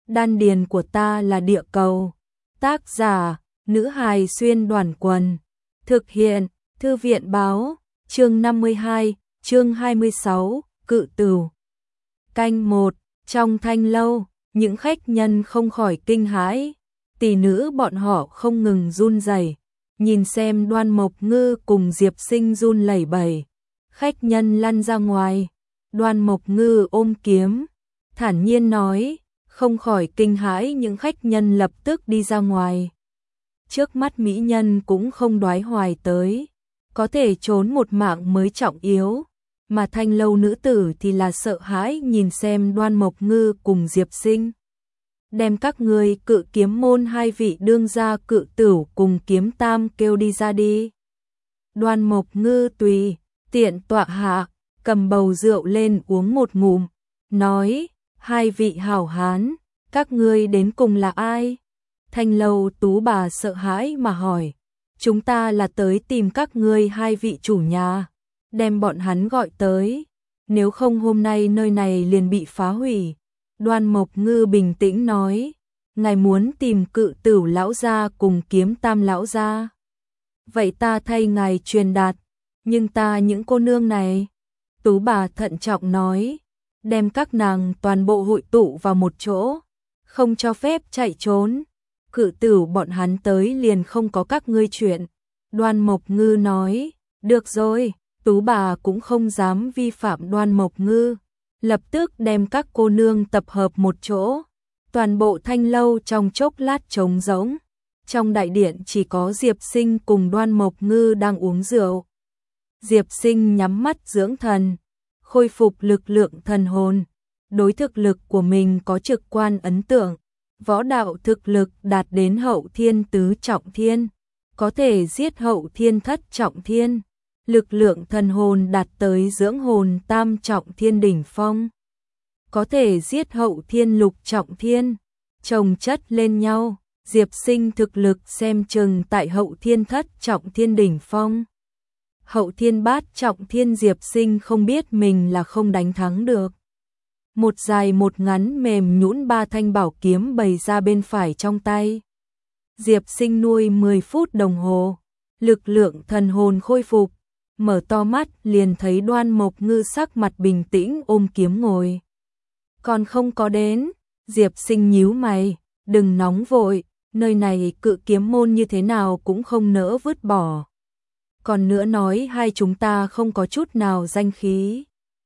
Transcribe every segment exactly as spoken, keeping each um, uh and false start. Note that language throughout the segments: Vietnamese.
đan điền của ta là địa cầu. Tác giả, nữ hài xuyên đoàn quần. Thực hiện, thư viện báo, chương năm mươi hai, chương hai mươi sáu, cự tửu. Canh một, trong thanh lâu, những khách nhân không khỏi kinh hãi, tỷ nữ bọn họ không ngừng run rẩy, nhìn xem Đoan Mộc Ngư cùng Diệp Sinh run lẩy bẩy. Khách nhân lăn ra ngoài, Đoan Mộc Ngư ôm kiếm, thản nhiên nói, không khỏi kinh hãi, những khách nhân lập tức đi ra ngoài. Trước mắt mỹ nhân cũng không đoái hoài tới, có thể trốn một mạng mới trọng yếu, mà thanh lâu nữ tử thì là sợ hãi nhìn xem Đoan Mộc Ngư cùng Diệp Sinh. Đem các người Cự Kiếm môn hai vị đương gia Cự Tửu cùng Kiếm Tam kêu đi ra đi. Đoan Mộc Ngư tùy tiện tọa hạ, cầm bầu rượu lên uống một ngụm, nói, hai vị hảo hán, các ngươi đến cùng là ai? Thanh lâu tú bà sợ hãi mà hỏi, chúng ta là tới tìm các ngươi hai vị chủ nhà, đem bọn hắn gọi tới, nếu không hôm nay nơi này liền bị phá hủy. Đoan Mộc Ngư bình tĩnh nói, ngài muốn tìm Cự Tửu lão gia cùng Kiếm Tam lão gia. Vậy ta thay ngài truyền đạt, nhưng ta những cô nương này, tú bà thận trọng nói, đem các nàng toàn bộ hội tụ vào một chỗ, không cho phép chạy trốn. Cự Tửu bọn hắn tới liền không có các ngươi chuyện. Đoan Mộc Ngư nói, được rồi, tú bà cũng không dám vi phạm Đoan Mộc Ngư, lập tức đem các cô nương tập hợp một chỗ. Toàn bộ thanh lâu trong chốc lát trống rỗng, trong đại điện chỉ có Diệp Sinh cùng Đoan Mộc Ngư đang uống rượu. Diệp Sinh nhắm mắt dưỡng thần, khôi phục lực lượng thần hồn, đối thực lực của mình có trực quan ấn tượng, võ đạo thực lực đạt đến hậu thiên tứ trọng thiên, có thể giết hậu thiên thất trọng thiên, lực lượng thần hồn đạt tới dưỡng hồn tam trọng thiên đỉnh phong, có thể giết hậu thiên lục trọng thiên, chồng chất lên nhau, Diệp Sinh thực lực xem chừng tại hậu thiên thất trọng thiên đỉnh phong. Hậu thiên bát trọng thiên Diệp Sinh không biết mình là không đánh thắng được. Một dài một ngắn mềm nhũn ba thanh bảo kiếm bày ra bên phải trong tay. Diệp Sinh nuôi mười phút đồng hồ, lực lượng thần hồn khôi phục, mở to mắt liền thấy Đoan Mộc Ngư sắc mặt bình tĩnh ôm kiếm ngồi. Còn không có đến, Diệp Sinh nhíu mày, đừng nóng vội, nơi này Cự Kiếm môn như thế nào cũng không nỡ vứt bỏ. Còn nữa nói hai chúng ta không có chút nào danh khí.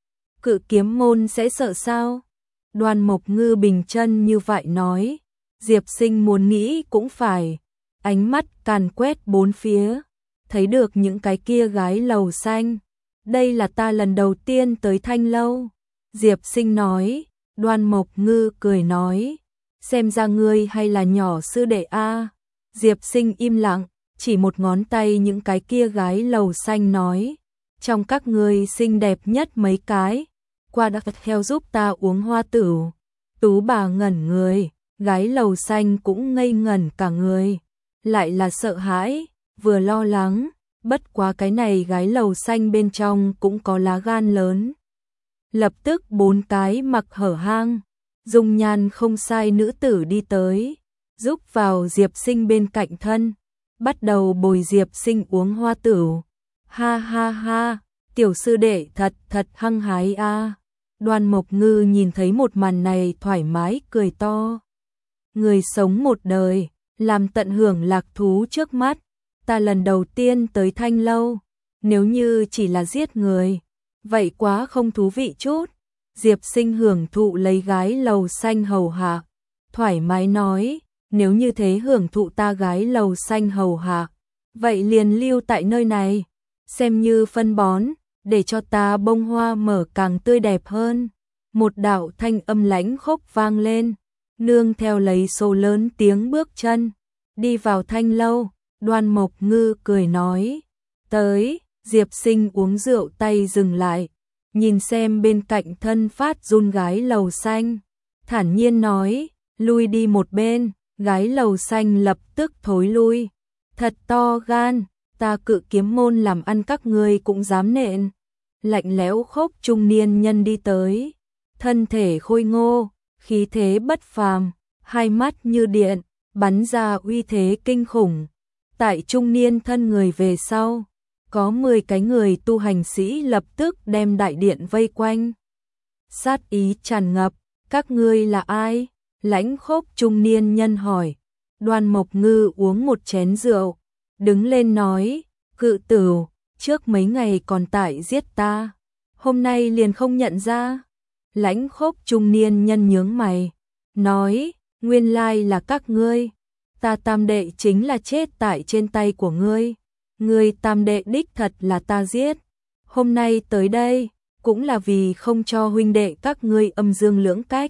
Cự Kiếm môn sẽ sợ sao? Đoan Mộc Ngư bình chân như vậy nói. Diệp Sinh muốn nghĩ cũng phải. Ánh mắt càn quét bốn phía, thấy được những cái kia gái lầu xanh. Đây là ta lần đầu tiên tới thanh lâu. Diệp Sinh nói. Đoan Mộc Ngư cười nói, xem ra ngươi hay là nhỏ sư đệ a. Diệp Sinh im lặng, chỉ một ngón tay những cái kia gái lầu xanh nói, trong các ngươi xinh đẹp nhất mấy cái, qua đã theo giúp ta uống hoa tửu. Tú bà ngẩn người, gái lầu xanh cũng ngây ngẩn cả người, lại là sợ hãi, vừa lo lắng, bất quá cái này gái lầu xanh bên trong cũng có lá gan lớn. Lập tức bốn cái mặc hở hang, dung nhan không sai nữ tử đi tới, giúp vào Diệp Sinh bên cạnh thân, bắt đầu bồi Diệp Sinh uống hoa tửu. Ha ha ha, tiểu sư đệ thật thật hăng hái a. Đoan Mộc Ngư nhìn thấy một màn này thoải mái cười to. Người sống một đời, làm tận hưởng lạc thú trước mắt, ta lần đầu tiên tới thanh lâu, nếu như chỉ là giết người, vậy quá không thú vị chút. Diệp Sinh hưởng thụ lấy gái lầu xanh hầu hạ, thoải mái nói, nếu như thế hưởng thụ ta gái lầu xanh hầu hạ, vậy liền lưu tại nơi này, xem như phân bón, để cho ta bông hoa mở càng tươi đẹp hơn. Một đạo thanh âm lãnh khốc vang lên, nương theo lấy số lớn tiếng bước chân, đi vào thanh lâu. Đoan Mộc Ngư cười nói, tới. Diệp Sinh uống rượu tay dừng lại, nhìn xem bên cạnh thân phát run gái lầu xanh, thản nhiên nói, lui đi một bên. Gái lầu xanh lập tức thối lui, thật to gan, ta Cự Kiếm môn làm ăn các ngươi cũng dám nện. Lạnh lẽo khốc trung niên nhân đi tới, thân thể khôi ngô, khí thế bất phàm, hai mắt như điện, bắn ra uy thế kinh khủng. Tại trung niên thân người về sau, có mười cái người tu hành sĩ lập tức đem đại điện vây quanh. Sát ý tràn ngập, các ngươi là ai? Lãnh Khốc trung niên nhân hỏi. Đoan Mộc Ngư uống một chén rượu, đứng lên nói, Cự Tửu, trước mấy ngày còn tại giết ta, hôm nay liền không nhận ra. Lãnh Khốc trung niên nhân nhướng mày, nói, nguyên lai là các ngươi, ta tam đệ chính là chết tại trên tay của ngươi, ngươi tam đệ đích thật là ta giết, hôm nay tới đây, cũng là vì không cho huynh đệ các ngươi âm dương lưỡng cách.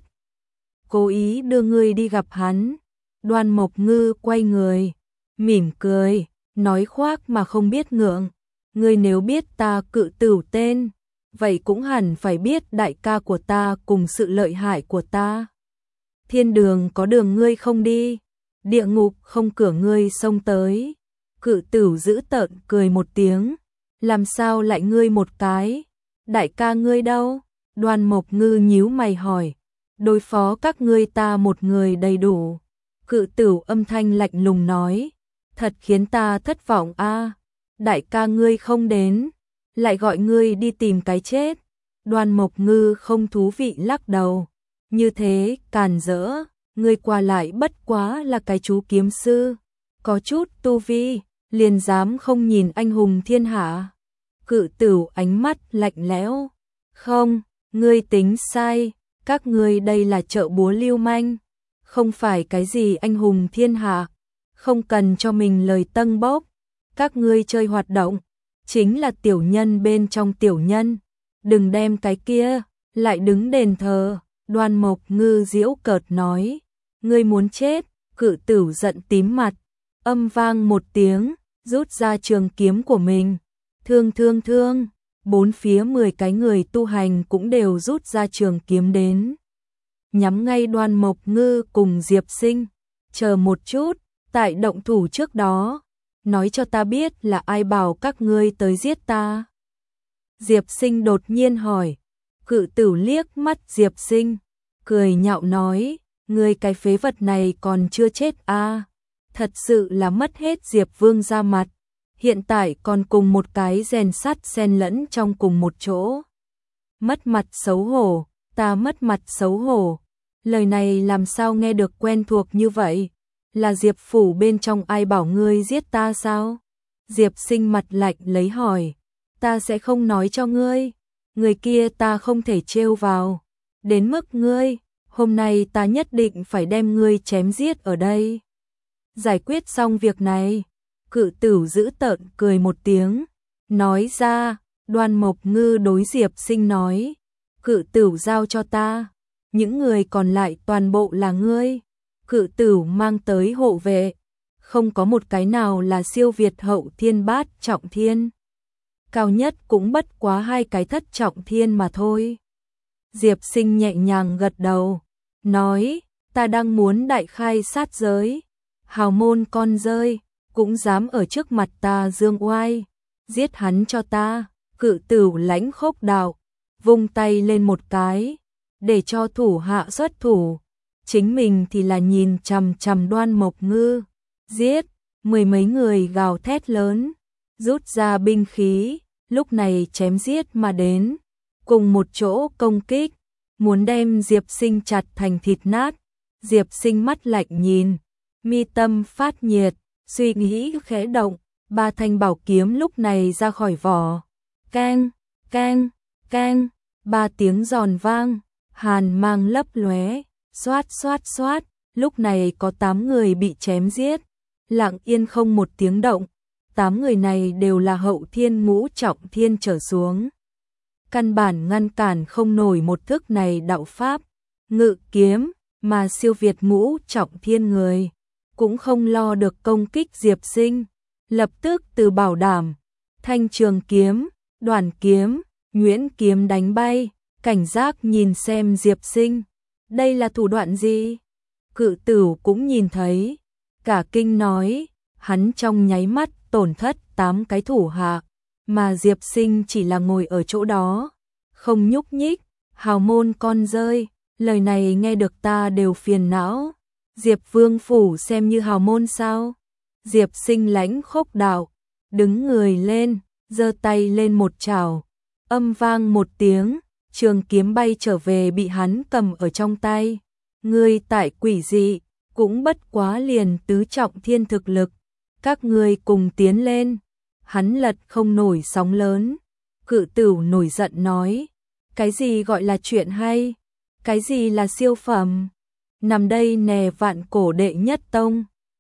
Cố ý đưa ngươi đi gặp hắn. Đoan Mộc Ngư quay người, mỉm cười, nói khoác mà không biết ngượng. Ngươi nếu biết ta Cự Tửu tên, vậy cũng hẳn phải biết đại ca của ta cùng sự lợi hại của ta. Thiên đường có đường ngươi không đi, địa ngục không cửa ngươi xông tới. Cự Tửu giữ tợn cười một tiếng, làm sao lại ngươi một cái, đại ca ngươi đâu? Đoan Mộc Ngư nhíu mày hỏi, đối phó các ngươi ta một người đầy đủ. Cự Tửu âm thanh lạnh lùng nói, thật khiến ta thất vọng a. Đại ca ngươi không đến, lại gọi ngươi đi tìm cái chết. Đoan Mộc Ngư không thú vị lắc đầu, như thế càn rỡ, ngươi qua lại bất quá là cái chú kiếm sư, có chút tu vi, liền dám không nhìn anh hùng thiên hạ. Cự Tửu ánh mắt lạnh lẽo, không, ngươi tính sai, các ngươi đây là chợ búa lưu manh, không phải cái gì anh hùng thiên hạ, không cần cho mình lời tâng bốc, các ngươi chơi hoạt động, chính là tiểu nhân bên trong tiểu nhân, đừng đem cái kia, lại đứng đền thờ. Đoan Mộc Ngư giễu cợt nói, ngươi muốn chết. Cự Tửu giận tím mặt, âm vang một tiếng, rút ra trường kiếm của mình, thương thương thương, bốn phía mười cái người tu hành cũng đều rút ra trường kiếm đến, nhắm ngay Đoan Mộc Ngư cùng Diệp Sinh. Chờ một chút, tại động thủ trước đó, nói cho ta biết là ai bảo các ngươi tới giết ta. Diệp Sinh đột nhiên hỏi. Cự Tửu liếc mắt Diệp Sinh, cười nhạo nói, ngươi cái phế vật này còn chưa chết à, thật sự là mất hết Diệp Vương ra mặt, hiện tại còn cùng một cái rèn sắt xen lẫn trong cùng một chỗ. Mất mặt xấu hổ, ta mất mặt xấu hổ, lời này làm sao nghe được quen thuộc như vậy, là Diệp phủ bên trong ai bảo ngươi giết ta sao? Diệp Sinh mặt lạnh lấy hỏi, ta sẽ không nói cho ngươi. Người kia ta không thể trêu vào, đến mức ngươi, hôm nay ta nhất định phải đem ngươi chém giết ở đây. Giải quyết xong việc này, Cự Tửu giữ tợn cười một tiếng, nói ra. Đoan Mộc Ngư đối Diệp Sinh nói, Cự Tửu giao cho ta, những người còn lại toàn bộ là ngươi. Cự Tửu mang tới hộ vệ, không có một cái nào là siêu việt hậu thiên bát trọng thiên, cao nhất cũng bất quá hai cái thất trọng thiên mà thôi. Diệp Sinh nhẹ nhàng gật đầu, nói, ta đang muốn đại khai sát giới, hào môn con rơi, cũng dám ở trước mặt ta dương oai, giết hắn cho ta. Cự Tửu Lãnh Khốc đạo, vung tay lên một cái, để cho thủ hạ xuất thủ, chính mình thì là nhìn chằm chằm Đoan Mộc Ngư, giết. Mười mấy người gào thét lớn, rút ra binh khí, lúc này chém giết mà đến, cùng một chỗ công kích, muốn đem Diệp Sinh chặt thành thịt nát. Diệp Sinh mắt lạnh nhìn, mi tâm phát nhiệt, suy nghĩ khẽ động, ba thanh bảo kiếm lúc này ra khỏi vỏ. Keng, keng, keng, ba tiếng giòn vang, hàn mang lấp lóe, xoát xoát xoát, lúc này có tám người bị chém giết, lặng yên không một tiếng động. Tám người này đều là hậu thiên ngũ trọng thiên trở xuống, căn bản ngăn cản không nổi một thức này đạo pháp, ngự kiếm, mà siêu việt ngũ trọng thiên người, cũng không lo được công kích Diệp Sinh, lập tức từ bảo đảm, thanh trường kiếm, đoàn kiếm, nhuyễn kiếm đánh bay, cảnh giác nhìn xem Diệp Sinh, đây là thủ đoạn gì? Cự Tửu cũng nhìn thấy, cả kinh nói, hắn trong nháy mắt tổn thất tám cái thủ hạ, mà Diệp Sinh chỉ là ngồi ở chỗ đó, không nhúc nhích. Hào môn con rơi, lời này nghe được ta đều phiền não. Diệp Vương phủ xem như hào môn sao? Diệp Sinh lãnh khốc đạo, đứng người lên, giơ tay lên một chảo, âm vang một tiếng, trường kiếm bay trở về bị hắn cầm ở trong tay. Ngươi tại quỷ dị, cũng bất quá liền tứ trọng thiên thực lực, các ngươi cùng tiến lên. Hắn lật không nổi sóng lớn. Cự Tửu nổi giận nói, cái gì gọi là chuyện hay? Cái gì là siêu phẩm? Nằm đây nè vạn cổ đệ nhất tông.